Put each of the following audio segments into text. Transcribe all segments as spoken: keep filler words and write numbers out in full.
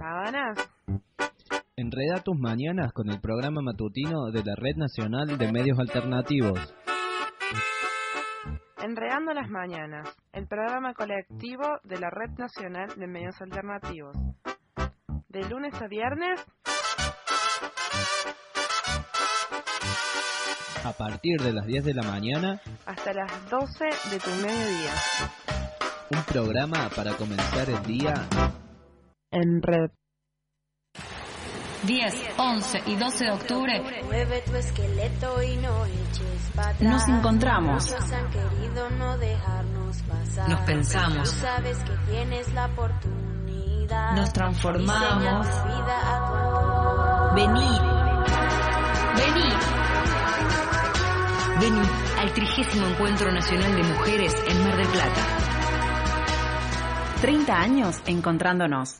sábanas? Enreda tus mañanas con el programa matutino de la Red Nacional de Medios Alternativos. Enredando las mañanas, el programa colectivo de la Red Nacional de Medios Alternativos. De lunes a viernes, a partir de las diez de la mañana hasta las doce de tu mediodía. Un programa para comenzar el día en red. diez, once y doce de octubre Mueve tu esqueleto y no eches para atrás. nos encontramos, Nos han querido no dejarnos pasar. nos pensamos, Tú sabes que tienes la oportunidad. nos transformamos. Diseña tu vida a tu Vení, vení, vení al trigésimo Encuentro Nacional de Mujeres en Mar del Plata. treinta años encontrándonos.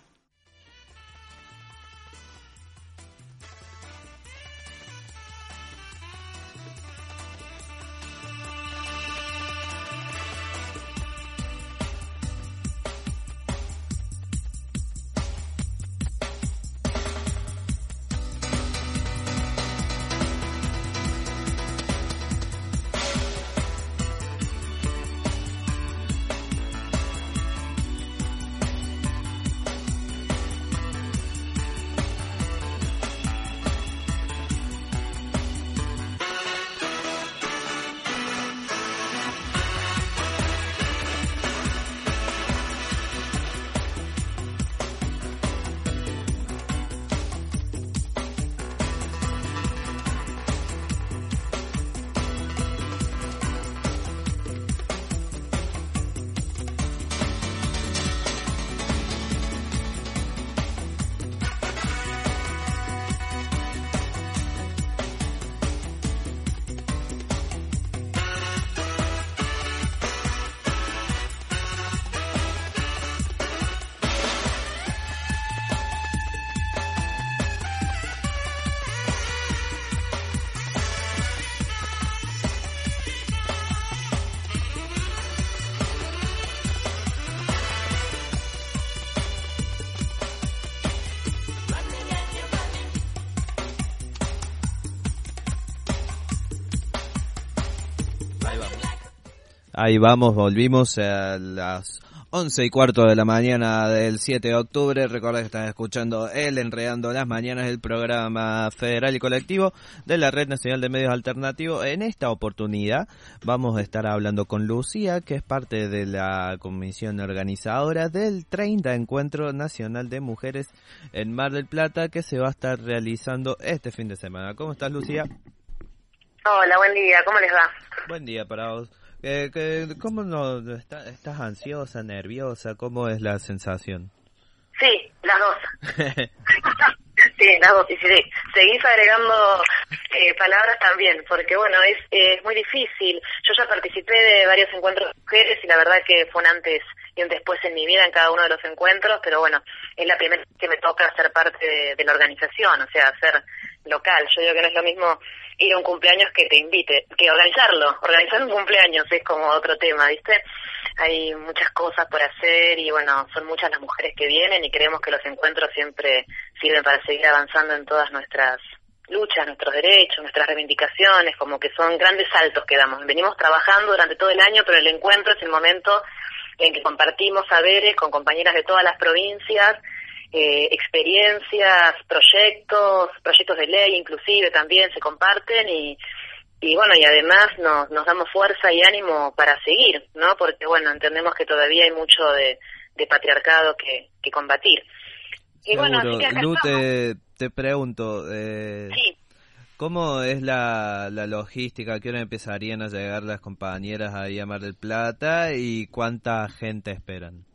Ahí vamos, volvimos a las once y cuarto de la mañana del siete de octubre. Recuerda que están escuchando el Enredando las Mañanas, el programa federal y colectivo de la Red Nacional de Medios Alternativos. En esta oportunidad vamos a estar hablando con Lucía, que es parte de la comisión organizadora del treinta Encuentro Nacional de Mujeres en Mar del Plata, que se va a estar realizando este fin de semana. ¿Cómo estás, Lucía? Hola, buen día, ¿cómo les va? Buen día para vos. Eh, que, ¿Cómo no está, estás ansiosa, nerviosa? ¿Cómo es la sensación? Sí, las dos. Sí, las dos. Y si seguís agregando eh, palabras también, porque bueno, es, eh, es muy difícil. Yo ya participé de varios encuentros de mujeres y la verdad que fue un antes y un después en mi vida en cada uno de los encuentros, pero bueno, es la primera vez que me toca ser parte de, de la organización, o sea, ser local. Yo digo que no es lo mismo ir a un cumpleaños que te invite, que organizarlo. Organizar un cumpleaños es como otro tema, ¿viste? Hay muchas cosas por hacer y bueno, son muchas las mujeres que vienen y creemos que los encuentros siempre sirven para seguir avanzando en todas nuestras luchas, nuestros derechos, nuestras reivindicaciones, como que son grandes saltos que damos. Venimos trabajando durante todo el año, pero el encuentro es el momento en que compartimos saberes con compañeras de todas las provincias, eh, experiencias, proyectos, proyectos de ley inclusive también se comparten y y bueno, y además nos nos damos fuerza y ánimo para seguir, ¿no? Porque bueno, entendemos que todavía hay mucho de, de patriarcado que, que combatir. Y Seguro. bueno, así que acá Lu, estamos. te, te pregunto, eh, Sí. ¿cómo es la, la logística? ¿A qué hora empezarían a llegar las compañeras ahí a Mar del Plata y cuánta gente esperan?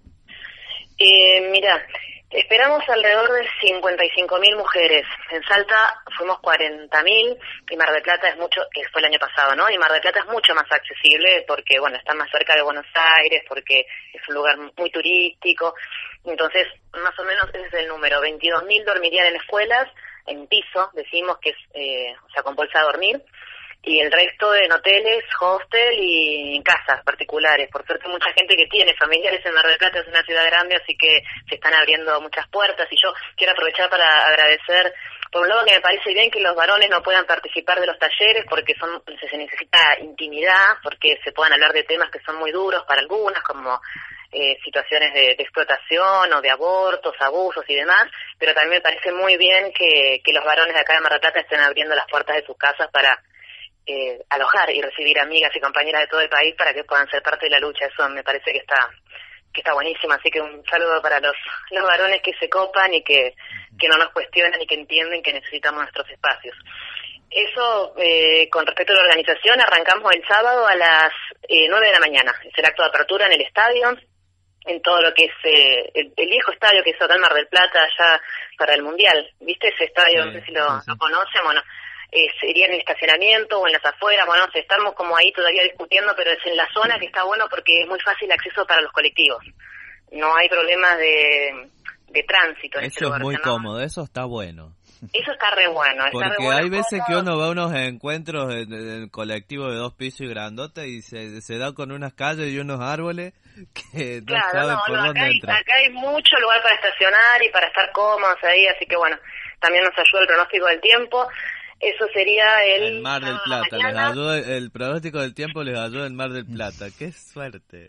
Eh, mira, esperamos alrededor de cincuenta y cinco mil mujeres. En Salta fuimos cuarenta mil y Mar del Plata es mucho, que fue el año pasado, ¿no? Y Mar del Plata es mucho más accesible porque, bueno, está más cerca de Buenos Aires, porque es un lugar muy turístico. Entonces, más o menos ese es el número. veintidós mil dormirían en escuelas, en piso, decimos que es, eh, o sea, con bolsa a dormir. y el resto en hoteles, hostel y en casas particulares. Por suerte mucha gente que tiene familiares en Mar del Plata, es una ciudad grande, así que se están abriendo muchas puertas, y yo quiero aprovechar para agradecer, por un lado, que me parece bien que los varones no puedan participar de los talleres porque son se necesita intimidad, porque se puedan hablar de temas que son muy duros para algunas, como eh, situaciones de, de explotación o de abortos, abusos y demás, pero también me parece muy bien que, que los varones de acá de Mar del Plata estén abriendo las puertas de sus casas para Eh, alojar y recibir amigas y compañeras de todo el país para que puedan ser parte de la lucha. Eso me parece que está que está buenísimo, así que un saludo para los los varones que se copan y que, que no nos cuestionan y que entienden que necesitamos nuestros espacios. Eso, eh, con respecto a la organización, arrancamos el sábado a las eh, nueve de la mañana. Es el acto de apertura en el estadio, en todo lo que es eh, el, el viejo estadio que es acá en Mar del Plata, allá para el Mundial. ¿Viste ese estadio? Sí, no sé si lo, sí, sí. lo conocen. Bueno, Eh, sería en el estacionamiento o en las afueras, bueno, estamos como ahí todavía discutiendo, pero es en la zona que está bueno porque es muy fácil acceso para los colectivos. No hay problemas de, de tránsito. En eso este lugar, es muy ¿no? cómodo, eso está bueno. Eso está re bueno. Está porque re bueno, hay veces cómodo. que uno va a unos encuentros en el colectivo de dos pisos y grandote y se, se da con unas calles y unos árboles que no claro, saben no, por no, dónde acá hay, entrar. acá hay mucho lugar para estacionar y para estar cómodos ahí, así que bueno, también nos ayuda el pronóstico del tiempo. Eso sería el... El Mar del Plata, les ayuda, el pronóstico del tiempo les ayuda el Mar del Plata. ¡Qué suerte!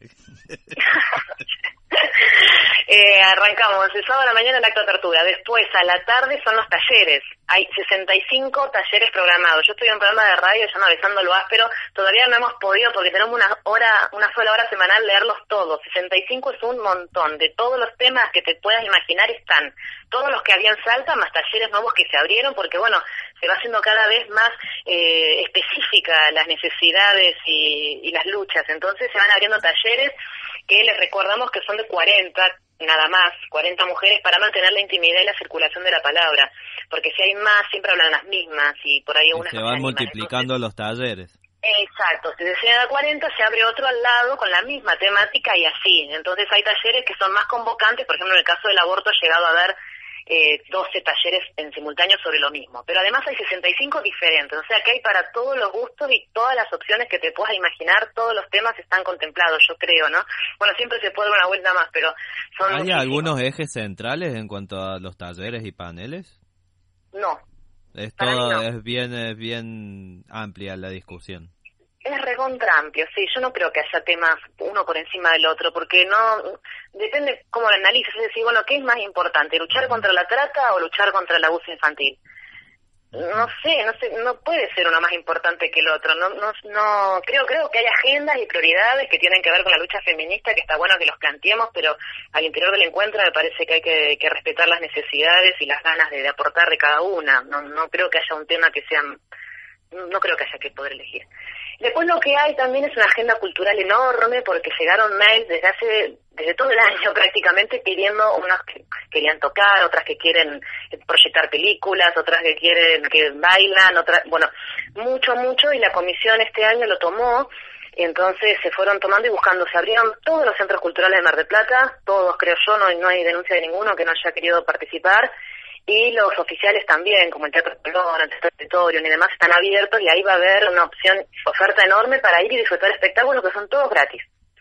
eh, arrancamos el sábado a la mañana el acto de apertura, después a la tarde son los talleres. Hay sesenta y cinco talleres programados. Yo estoy en un programa de radio, se llama Besando lo Áspero, todavía no hemos podido porque tenemos una hora, una sola hora semanal leerlos todos. sesenta y cinco es un montón, de todos los temas que te puedas imaginar están. Todos los que habían Salta, más talleres nuevos que se abrieron, porque bueno, se va haciendo cada vez más eh, específica las necesidades y, y las luchas. Entonces se van abriendo talleres que les recordamos que son de cuarenta, nada más, cuarenta mujeres para mantener la intimidad y la circulación de la palabra. Porque si hay más, siempre hablan las mismas y por ahí unas se no van se multiplicando Entonces, los talleres. Exacto, si se llega a cuarenta se abre otro al lado con la misma temática y así. Entonces hay talleres que son más convocantes, por ejemplo en el caso del aborto ha llegado a haber eh, doce talleres en simultáneo sobre lo mismo, pero además hay sesenta y cinco diferentes, o sea que hay para todos los gustos y todas las opciones que te puedas imaginar, todos los temas están contemplados, yo creo, ¿no? Bueno, siempre se puede dar una vuelta más, pero son ¿Hay muchísimos. algunos ejes centrales en cuanto a los talleres y paneles? No. Es Para todo, mí no. es bien, es bien amplia la discusión. Es recontra amplio, sí, yo no creo que haya temas uno por encima del otro, porque no, depende cómo lo analices, es decir, bueno, ¿qué es más importante, luchar contra la trata o luchar contra el abuso infantil? No sé, no sé, no puede ser uno más importante que el otro, no, no, no, creo, creo que hay agendas y prioridades que tienen que ver con la lucha feminista, que está bueno que los planteemos, pero al interior del encuentro me parece que hay que, que respetar las necesidades y las ganas de, de aportar de cada una, no, no creo que haya un tema que sea, no creo que haya que poder elegir. Después lo que hay también es una agenda cultural enorme porque llegaron mails desde hace desde todo el año prácticamente pidiendo, unas que querían tocar, otras que quieren proyectar películas, otras que quieren que bailan, otras, bueno, mucho, mucho, y la comisión este año lo tomó, y entonces se fueron tomando y buscando, se abrieron todos los centros culturales de Mar del Plata, todos creo yo, no, no hay denuncia de ninguno que no haya querido participar, y los oficiales también, como el Teatro Colón, el Teatro Territorio y demás, están abiertos y ahí va a haber una opción, oferta enorme para ir y disfrutar espectáculos que son todos gratis.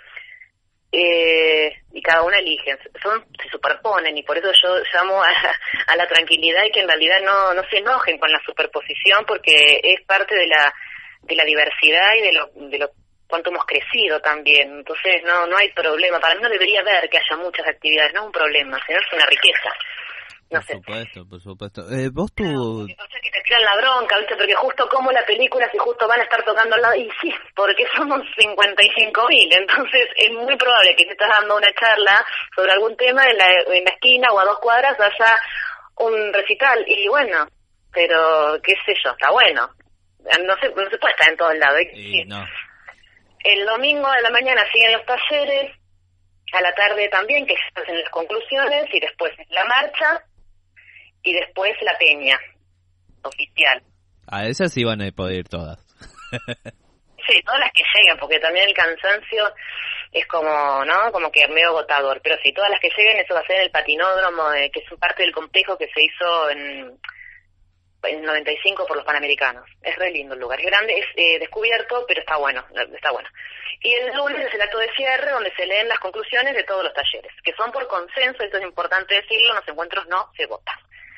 Eh, y cada una elige, son, se superponen y por eso yo llamo a, a la tranquilidad y que en realidad no, no se enojen con la superposición porque es parte de la, de la diversidad y de lo, de lo cuánto hemos crecido también. Entonces no, no hay problema, para mí no debería haber que haya muchas actividades, no es un problema, sino es una riqueza. No por sé. supuesto, por supuesto. Eh, vos tú... No, que te tiran la bronca, ¿viste? Porque justo como la película, si justo van a estar tocando al lado, y sí, porque somos cincuenta y cinco mil, entonces es muy probable que te estás dando una charla sobre algún tema en la, en la esquina o a dos cuadras haya un recital, y bueno, pero qué sé yo, está bueno. No se, no se puede estar en todos lados. Sí, no. El domingo de la mañana siguen los talleres, a la tarde también, que se hacen las conclusiones, y después la marcha, y después la peña oficial. A esas sí van a poder ir todas. Sí, todas las que lleguen, porque también el cansancio es como, ¿no? Como que medio agotador. Pero sí, todas las que lleguen, eso va a ser en el patinódromo, eh, que es parte del complejo que se hizo en en el noventa y cinco por los Panamericanos. Es re lindo el lugar, es grande, es eh, descubierto, pero está bueno, está bueno. Y el lunes es el acto de cierre donde se leen las conclusiones de todos los talleres, que son por consenso, esto es importante decirlo, en los encuentros no se vota.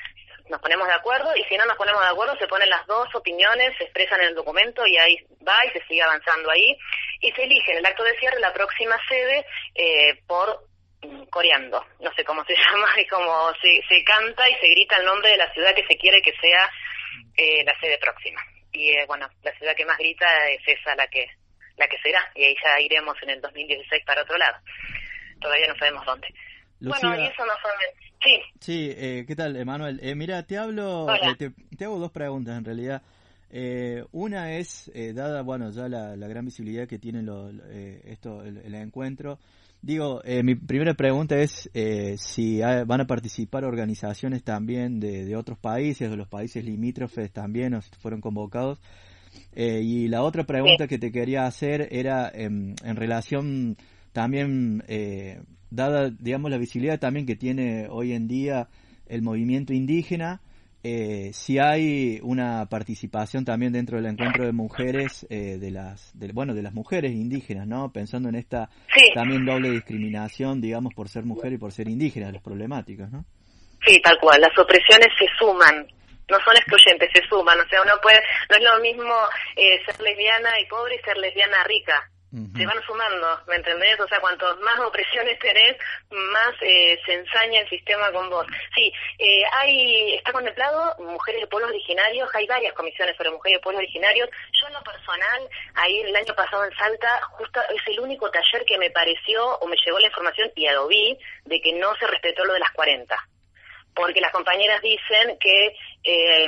Nos ponemos de acuerdo y si no nos ponemos de acuerdo se ponen las dos opiniones, se expresan en el documento y ahí va y se sigue avanzando ahí y se elige en el acto de cierre la próxima sede eh, por coreando, no sé cómo se llama, y como se, se canta y se grita el nombre de la ciudad que se quiere que sea eh, la sede próxima. Y eh, bueno, la ciudad que más grita es esa la que la que será, y ahí ya iremos en el dos mil dieciséis para otro lado. Todavía no sabemos dónde. Lucía, bueno, y eso no fue... Sí. Sí, eh, ¿qué tal, Emanuel? Eh, mira, te hablo, eh, te, te hago dos preguntas en realidad. Eh, una es, eh, dada, bueno, ya la, la gran visibilidad que tiene lo, eh, esto, el, el encuentro, digo, eh, mi primera pregunta es eh, si hay, van a participar organizaciones también de, de otros países, de los países limítrofes también, o si fueron convocados. Eh, y la otra pregunta sí. que te quería hacer era en, en relación también... Eh, dada, digamos, la visibilidad también que tiene hoy en día el movimiento indígena, eh, si hay una participación también dentro del encuentro de mujeres, eh, de las, de, bueno, de las mujeres indígenas, ¿no? Pensando en esta sí. también doble discriminación, digamos, por ser mujer y por ser indígena, las problemáticas, ¿no? Sí, tal cual, las opresiones se suman, no son excluyentes, se suman, o sea, uno puede, no es lo mismo eh, ser lesbiana y pobre y ser lesbiana rica. Uh-huh. Se van sumando, ¿me entendés? O sea, cuanto más opresiones tenés, más eh, se ensaña el sistema con vos. Sí, eh, hay está contemplado mujeres de pueblos originarios, hay varias comisiones sobre mujeres de pueblos originarios. Yo en lo personal, ahí el año pasado en Salta, justo es el único taller que me pareció, o me llegó la información, y lo vi, de que no se respetó lo de las cuarenta. Porque las compañeras dicen que eh,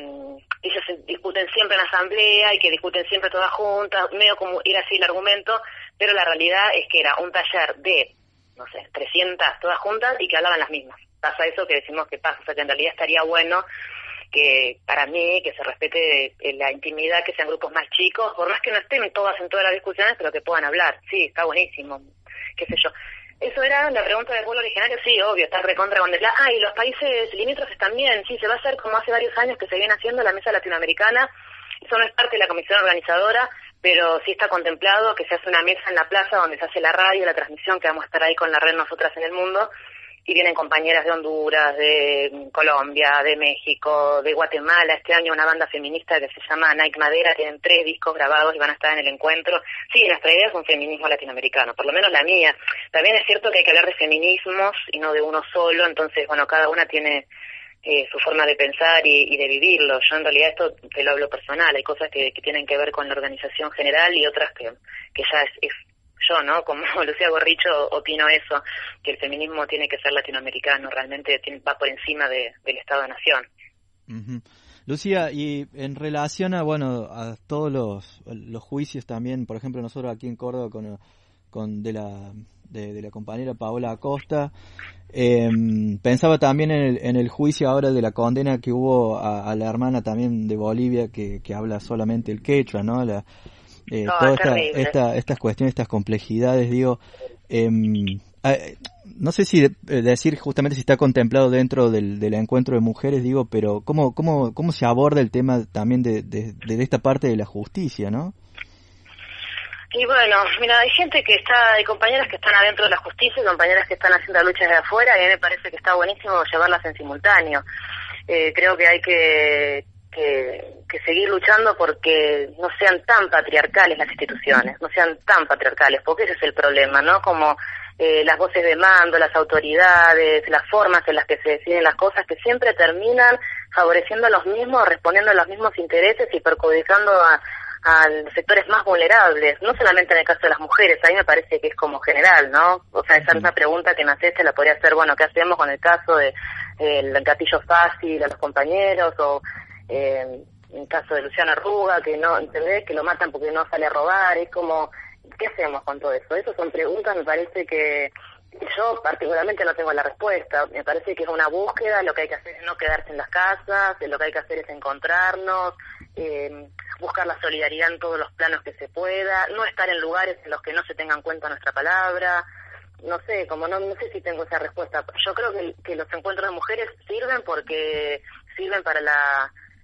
ellas se discuten siempre en asamblea y que discuten siempre todas juntas, medio como ir así el argumento, pero la realidad es que era un taller de, no sé, trescientas todas juntas y que hablaban las mismas. Pasa eso que decimos que pasa, o sea que en realidad estaría bueno que para mí que se respete la intimidad, que sean grupos más chicos, por más que no estén todas en todas las discusiones, pero que puedan hablar. Sí, está buenísimo, qué sé yo. Eso era la pregunta del pueblo originario, sí, obvio, está recontra con el... Ah, y los países limítrofes también, sí, se va a hacer como hace varios años que se viene haciendo la mesa latinoamericana. Eso no es parte de la comisión organizadora, pero sí está contemplado que se hace una mesa en la plaza donde se hace la radio, la transmisión, que vamos a estar ahí con la red Nosotras en el Mundo, y vienen compañeras de Honduras, de Colombia, de México, de Guatemala. Este año una banda feminista que se llama Nike Madera, tienen tres discos grabados y van a estar en el encuentro. Sí, nuestra idea es un feminismo latinoamericano, por lo menos la mía. También es cierto que hay que hablar de feminismos y no de uno solo, entonces, bueno, cada una tiene eh, su forma de pensar y, y de vivirlo. Yo en realidad esto te lo hablo personal, hay cosas que, que tienen que ver con la organización general y otras que, que ya es... es yo, ¿no? Como Lucía Gorricho opino eso, que el feminismo tiene que ser latinoamericano, realmente tiene, va por encima de, del Estado-Nación. Uh-huh. Lucía, y en relación a, bueno, a todos los, los juicios también, por ejemplo, nosotros aquí en Córdoba con, con de la de, de la compañera Paola Acosta, eh, pensaba también en el, en el juicio ahora de la condena que hubo a, a la hermana también de Bolivia que, que habla solamente el quechua, ¿no? La, Eh, no, todas esta, esta, estas cuestiones, estas complejidades, digo, eh, eh, no sé si de, decir justamente si está contemplado dentro del, del encuentro de mujeres, digo, pero cómo cómo cómo se aborda el tema también de, de, de esta parte de la justicia, ¿no? Y bueno, mira, hay gente que está, hay compañeras que están adentro de la justicia y compañeras que están haciendo luchas de afuera, y a mí me parece que está buenísimo llevarlas en simultáneo. Eh, creo que hay que Que, que seguir luchando porque no sean tan patriarcales las instituciones, no sean tan patriarcales, porque ese es el problema, ¿no? Como eh, las voces de mando, las autoridades, las formas en las que se deciden las cosas, que siempre terminan favoreciendo a los mismos, respondiendo a los mismos intereses y perjudicando a, a sectores más vulnerables, no solamente en el caso de las mujeres, ahí me parece que es como general, ¿no? O sea, esa misma pregunta que me haces te la podría hacer, bueno, ¿qué hacemos con el caso de eh, el gatillo fácil a los compañeros o Eh, en el caso de Luciano Arruga, que no, ¿entendés? Que lo matan porque no sale a robar, es como, ¿qué hacemos con todo eso? Esas son preguntas, me parece que yo particularmente no tengo la respuesta, me parece que es una búsqueda, lo que hay que hacer es no quedarse en las casas, lo que hay que hacer es encontrarnos, eh, buscar la solidaridad en todos los planos que se pueda, no estar en lugares en los que no se tenga en cuenta nuestra palabra. No sé, como no, no sé si tengo esa respuesta. Yo creo que, que los encuentros de mujeres sirven porque sirven para la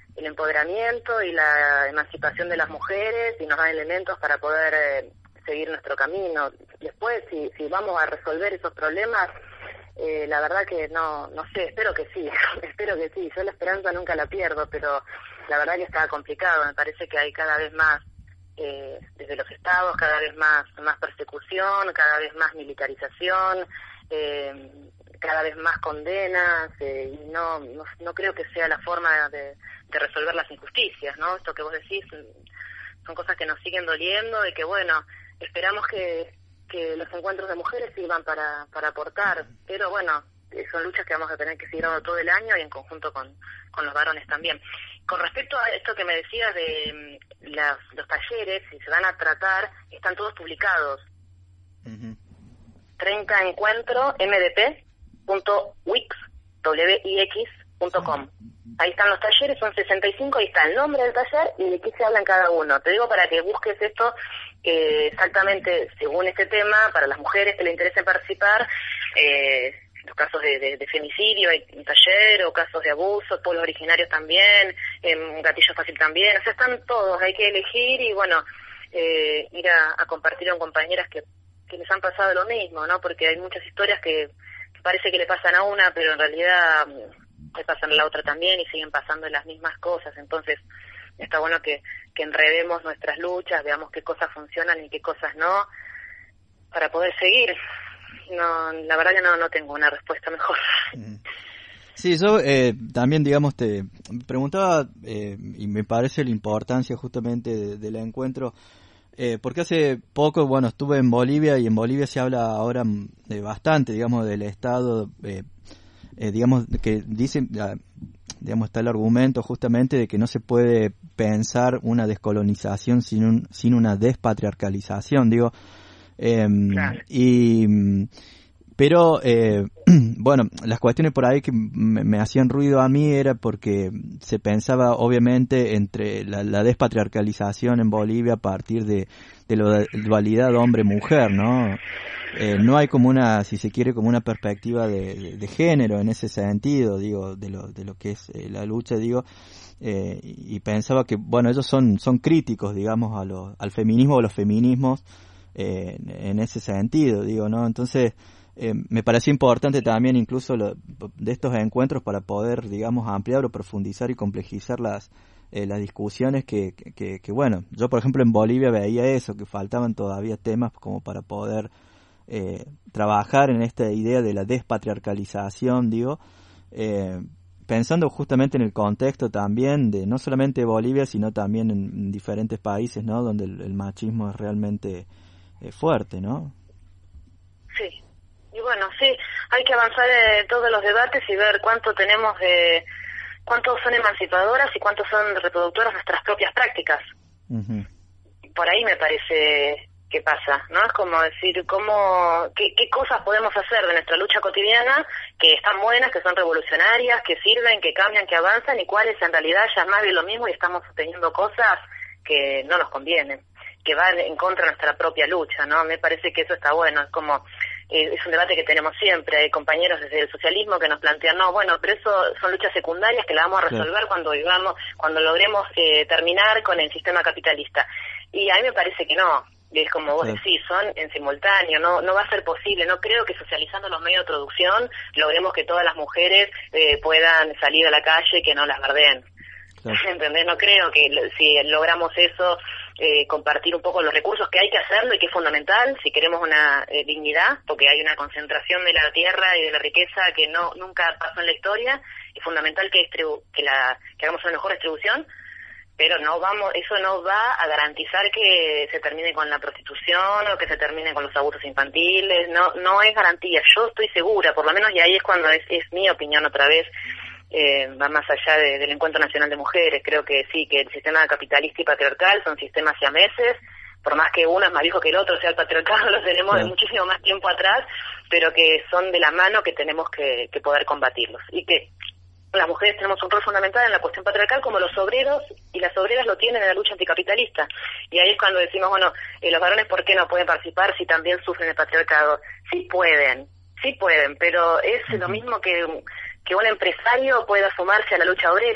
el empoderamiento y la emancipación de las mujeres y nos dan elementos para poder eh, seguir nuestro camino. Después, si, si vamos a resolver esos problemas, eh, la verdad que no no sé, espero que sí, espero que sí. Yo la esperanza nunca la pierdo, pero la verdad que está complicado. Me parece que hay cada vez más, eh, desde los estados, cada vez más más persecución, cada vez más militarización, eh, cada vez más condenas, eh, y no, no no creo que sea la forma de, de resolver las injusticias, ¿no? Esto que vos decís son cosas que nos siguen doliendo y que, bueno, esperamos que, que los encuentros de mujeres sirvan para, para aportar, pero bueno, son luchas que vamos a tener que seguir dando todo el año y en conjunto con, con los varones también. Con respecto a esto que me decías de las, los talleres, si se van a tratar, están todos publicados. Uh-huh. treinta encuentro m d p punto wix punto com. Ahí están los talleres, son sesenta y cinco, ahí está el nombre del taller y de qué se habla en cada uno. Te digo para que busques esto eh, exactamente según este tema, para las mujeres que le interesen participar, eh, los casos de, de, de femicidio, hay un taller, o casos de abuso, pueblos originarios también, eh, gatillo fácil también, o sea, están todos, hay que elegir y bueno, eh, ir a, a compartir con compañeras que, que les han pasado lo mismo, ¿no? Porque hay muchas historias que, que parece que le pasan a una, pero en realidad le pasan a la otra también y siguen pasando las mismas cosas. Entonces está bueno que, que enredemos nuestras luchas, veamos qué cosas funcionan y qué cosas no, para poder seguir. No, la verdad que no, no tengo una respuesta mejor. Sí, yo eh, también, digamos, te preguntaba, eh, y me parece la importancia justamente de, del encuentro, eh, porque hace poco, bueno, estuve en Bolivia y en Bolivia se habla ahora de bastante, digamos, del Estado, eh, eh, digamos, que dicen, digamos, está el argumento justamente de que no se puede pensar una descolonización sin, un, sin una despatriarcalización, digo, eh, claro. y pero eh, bueno, las cuestiones por ahí que me, me hacían ruido a mí era porque se pensaba obviamente entre la, la despatriarcalización en Bolivia a partir de, de la dualidad hombre-mujer, ¿no? Eh, no hay como una, si se quiere, como una perspectiva de, de, de género en ese sentido, digo, de lo, de lo que es eh, la lucha, digo, eh, y pensaba que, bueno, ellos son, son críticos, digamos, a lo, al feminismo o los feminismos eh, en ese sentido, digo, ¿no? Entonces, Eh, me pareció importante también incluso lo, de estos encuentros para poder, digamos, ampliar o profundizar y complejizar las eh, las discusiones que, que, que, bueno, yo por ejemplo en Bolivia veía eso, que faltaban todavía temas como para poder eh, trabajar en esta idea de la despatriarcalización, digo, eh, pensando justamente en el contexto también de no solamente Bolivia, sino también en, en diferentes países, ¿no?, donde el, el machismo es realmente eh, fuerte, ¿no? Sí. Y bueno, sí, hay que avanzar en todos los debates y ver cuánto tenemos de, cuántos son emancipadoras y cuántos son reproductoras de nuestras propias prácticas. Uh-huh. Por ahí me parece que pasa, ¿no? Es como decir, cómo, qué, qué cosas podemos hacer de nuestra lucha cotidiana que están buenas, que son revolucionarias, que sirven, que cambian, que avanzan, y cuáles en realidad ya es más de lo mismo y estamos sosteniendo cosas que no nos convienen, que van en contra de nuestra propia lucha, ¿no? Me parece que eso está bueno, es como... es un debate que tenemos siempre, hay compañeros desde el socialismo que nos plantean, no, bueno, pero eso son luchas secundarias que las vamos a resolver sí. cuando vivamos, cuando logremos eh, terminar con el sistema capitalista. Y a mí me parece que no, es como vos sí. decís, son en simultáneo, no no va a ser posible, no creo que socializando los medios de producción logremos que todas las mujeres eh, puedan salir a la calle y que no las bardeen. Sí. ¿Entendés? No creo que si logramos eso, eh, compartir un poco los recursos, que hay que hacerlo y que es fundamental si queremos una eh, dignidad, porque hay una concentración de la tierra y de la riqueza que no nunca pasó en la historia, es fundamental que, distribu- que, la, que hagamos una mejor distribución, pero no vamos, eso no va a garantizar que se termine con la prostitución o que se termine con los abusos infantiles, no no es garantía. Yo estoy segura, por lo menos, y ahí es cuando es, es mi opinión otra vez, Eh, va más allá de, del Encuentro Nacional de Mujeres. Creo que sí, que el sistema capitalista y patriarcal son sistemas siameses, por más que uno es más viejo que el otro, o sea, el patriarcado lo tenemos sí. de muchísimo más tiempo atrás, pero que son de la mano, que tenemos que, que poder combatirlos, y que las mujeres tenemos un rol fundamental en la cuestión patriarcal, como los obreros y las obreras lo tienen en la lucha anticapitalista. Y ahí es cuando decimos, bueno, eh, los varones, ¿por qué no pueden participar si también sufren el patriarcado? Sí pueden, sí pueden, pero es uh-huh. lo mismo que... que un empresario pueda sumarse a la lucha obrera,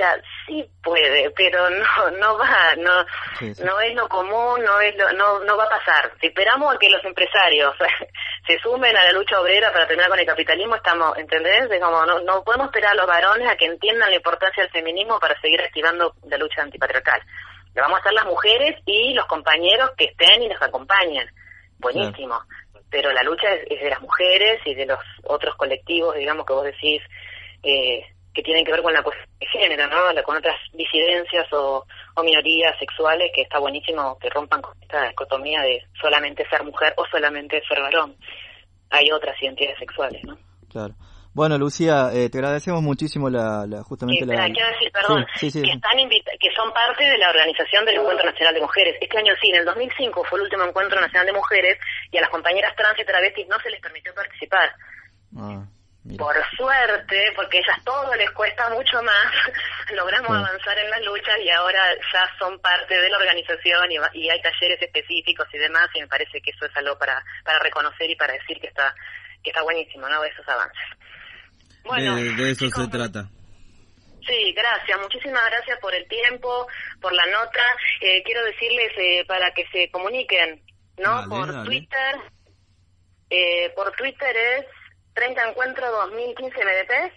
sí puede, pero no no va, no sí, sí. no es lo común, no es lo, no no va a pasar. Si esperamos a que los empresarios se sumen a la lucha obrera para terminar con el capitalismo, estamos, ¿entendés? Es como, no, no podemos esperar a los varones a que entiendan la importancia del feminismo para seguir activando la lucha antipatriarcal. Lo vamos a hacer las mujeres y los compañeros que estén y nos acompañen. Buenísimo. Sí. Pero la lucha es, es de las mujeres y de los otros colectivos, digamos, que vos decís, eh, que tienen que ver con la cuestión de género, ¿no? Con otras disidencias o, o minorías sexuales, que está buenísimo que rompan con esta dicotomía de solamente ser mujer o solamente ser varón. Hay otras identidades sexuales, ¿no? Claro. Bueno, Lucía, eh, te agradecemos muchísimo la, la justamente sí, la... Quiero decir, perdón, sí, sí, sí. Que, están invita- que son parte de la organización del Encuentro Nacional de Mujeres. Este año sí, en el dos mil cinco fue el último Encuentro Nacional de Mujeres y a las compañeras trans y travestis no se les permitió participar. Ah, mira. Por suerte, porque ellas todo les cuesta mucho más, logramos sí. avanzar en las luchas y ahora ya son parte de la organización y, y hay talleres específicos y demás, y me parece que eso es algo para, para reconocer y para decir que está, que está buenísimo, ¿no? Esos avances. Bueno, de, de eso chicos, se trata. Sí, gracias. Muchísimas gracias por el tiempo, por la nota. Eh, quiero decirles eh, para que se comuniquen, ¿no? Dale, por dale. Twitter. Eh, por Twitter es treinta Encuentro dos mil quince M D P.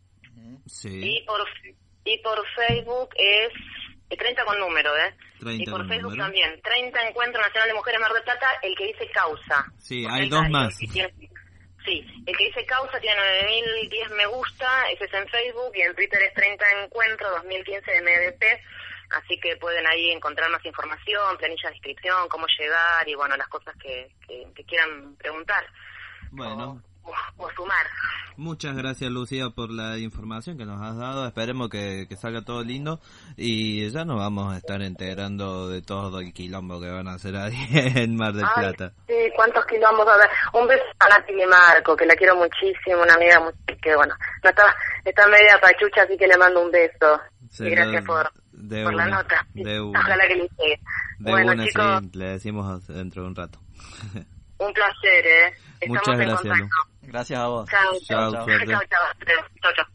Sí. Y por y por Facebook es treinta con número, ¿eh? treinta y por Facebook número. también. treinta Encuentro Nacional de Mujeres Mar del Plata, el que dice causa. Sí, Porque hay dos el- más. el que tiene- Sí, el que dice causa tiene nueve mil diez me gusta, ese es en Facebook, y en Twitter es treinta Encuentro dos mil quince M D P, así que pueden ahí encontrar más información, planilla de inscripción, cómo llegar y bueno, las cosas que, que, que quieran preguntar. Bueno. O, o, o sumar. Muchas gracias, Lucía, por la información que nos has dado. Esperemos que, que salga todo lindo y ya nos vamos a estar enterando de todo el quilombo que van a hacer ahí en Mar del Ay, Plata. sí, cuántos kilombos va a haber. Un beso a Nati Di Marco, que la quiero muchísimo, una amiga muy, que bueno, no está, está media pachucha, así que le mando un beso. Se y gracias lo- por, de por la una, nota. de una. Ojalá que le llegue. De bueno, una, chicos, sí, le decimos dentro de un rato. un placer, ¿eh? Estamos Muchas en gracias, contacto. Lu. Gracias a vos. Chao, Chao, chao, suerte. chao, chao, chao, chao.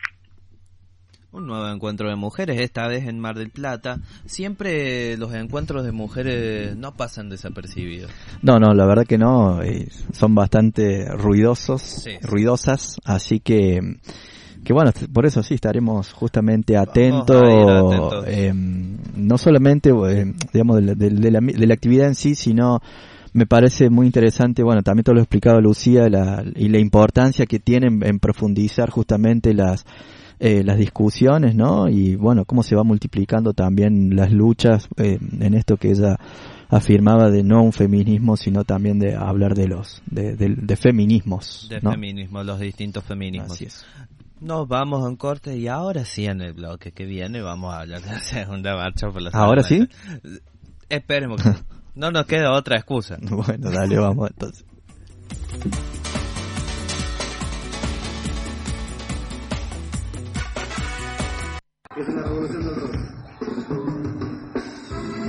Un nuevo encuentro de mujeres, esta vez en Mar del Plata. Siempre los encuentros de mujeres no pasan desapercibidos. No, no, la verdad que no, eh, son bastante ruidosos, Sí. ruidosas, así que, que bueno, por eso sí estaremos justamente atentos, a ir atentos. eh, no solamente, eh, digamos, de la, de, de la, de la actividad en sí, sino me parece muy interesante, bueno, también todo lo ha explicado Lucía, la, y la importancia que tienen en profundizar justamente las Eh, las discusiones, ¿no? Y bueno, cómo se va multiplicando también las luchas eh, en esto que ella afirmaba de no un feminismo, sino también de hablar de los de, de, de feminismos, De ¿no? feminismo, los distintos feminismos. Así es. Nos vamos a un corte y ahora sí en el bloque que viene vamos a hablar de la segunda marcha por la ¿Ahora segunda. Esperemos que no nos queda otra excusa. Bueno, dale, vamos entonces. Es una revolución del rock.